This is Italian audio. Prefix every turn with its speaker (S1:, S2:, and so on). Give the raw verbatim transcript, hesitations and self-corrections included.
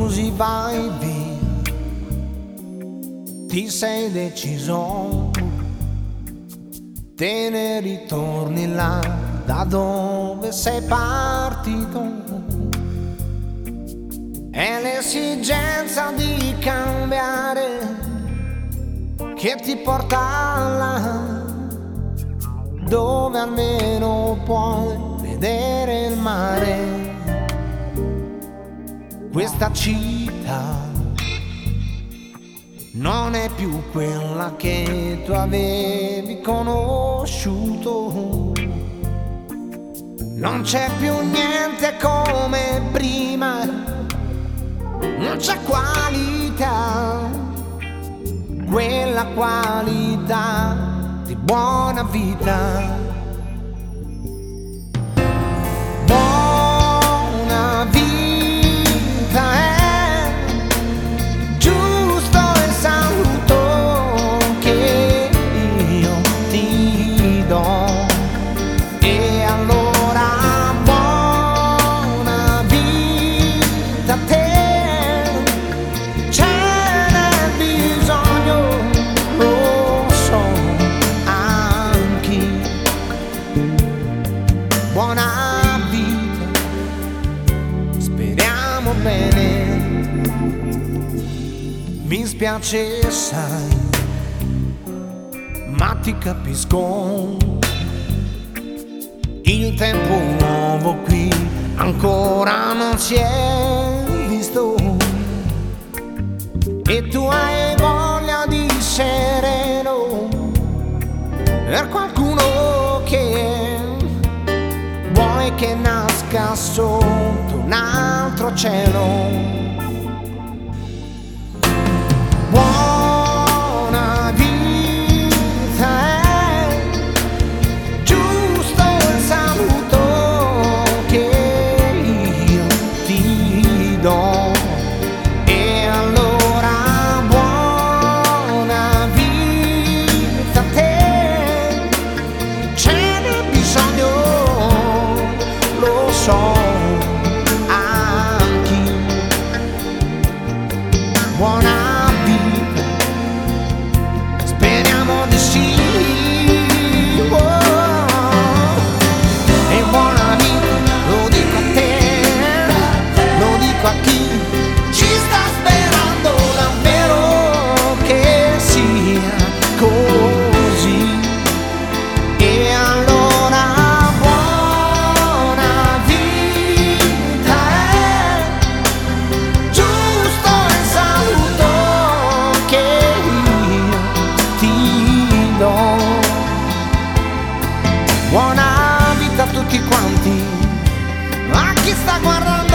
S1: così vai via, ti sei deciso, te ne ritorni là da dove sei partito. È l'esigenza di cambiare che ti porta là, dove almeno puoi vedere il mare. Questa città non è più quella che tu avevi conosciuto. Non c'è più niente come prima, non c'è qualità, quella qualità di buona vita. Buona vita è giusto il saluto che io ti do. E allora buona vita a te. Buona vita, speriamo bene. Mi spiace, sai, ma ti capisco. Il tempo nuovo qui ancora non si è visto, e tu hai voglia di sereno per qualcuno che vuoi che nasca sotto un altro cielo. Buona vita è giusto il saluto che io ti do. E allora buona vita a te, ce n'è bisogno, lo so anche. Buona vita, speriamo di sì. Oh, e buona vita, lo dico a te, lo dico a chi ci sta sperando davvero che sia così. E allora buona vita è giusto il saluto che io ti do. Buona vita a tutti quanti, a chi sta guardando